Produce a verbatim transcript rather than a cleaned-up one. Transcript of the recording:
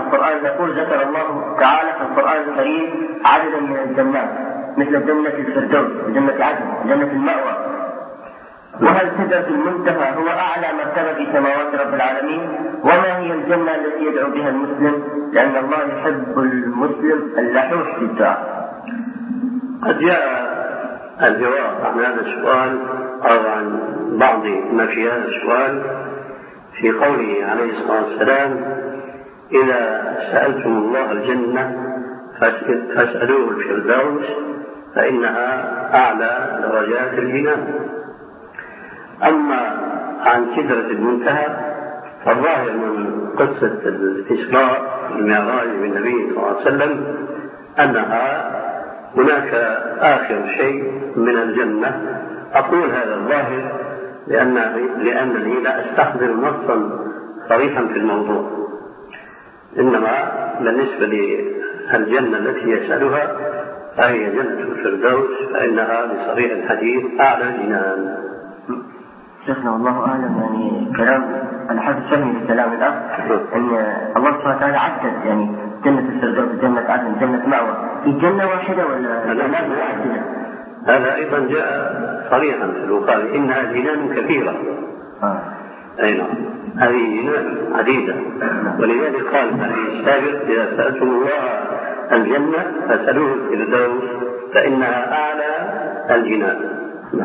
القرآن نقول ذكر الله تعالى في القرآن الكريم عددا من الجنات مثل جنة الفردوس وجنة عدن وجنة المأوى. وهل سدرة المنتهى هو أعلى مرتبة في سماوات رب العالمين؟ وما هي الجنة التي يدعو بها المسلم؟ لأن الله يحب المسلم اللحوح في الدعاء. قد جاء الجواب عن هذا السؤال أو عن بعض ما في هذا السؤال في قوله عليه الصلاة والسلام: إذا سألتم الله الجنة فاسألوه الفردوس فإنها أعلى درجات الجنان. أما عن سدرة المنتهى فالظاهر من قصة الإسراء والمعراج بالنبي صلى الله عليه وسلم أنها هناك آخر شيء من الجنة. أقول هذا الظاهر لأن لأنني لا أستحضر نصا صريحا في الموضوع، إنما بالنسبة للجنة التي يسألها فهي جنة الفردوس فإنها بصريح الحديث أعلى جنان. شيخنا والله أعلم، يعني كلام أنا حاسس فهمي لكلام الأخ أن الله سبحانه وتعالى عدد يعني جنة الفردوس جنة عدن جنة مأوى في جنة واحدة ولا لا؟ هذا أيضا جاء صريحا في البخاري: إنها جنان كثيرة. آه. أي نعم، هذه جنان عديدة. ولذلك قال النبي السابق: إذا سألتم الله الجنة فاسألوه الفردوس فإنها أعلى الجنان.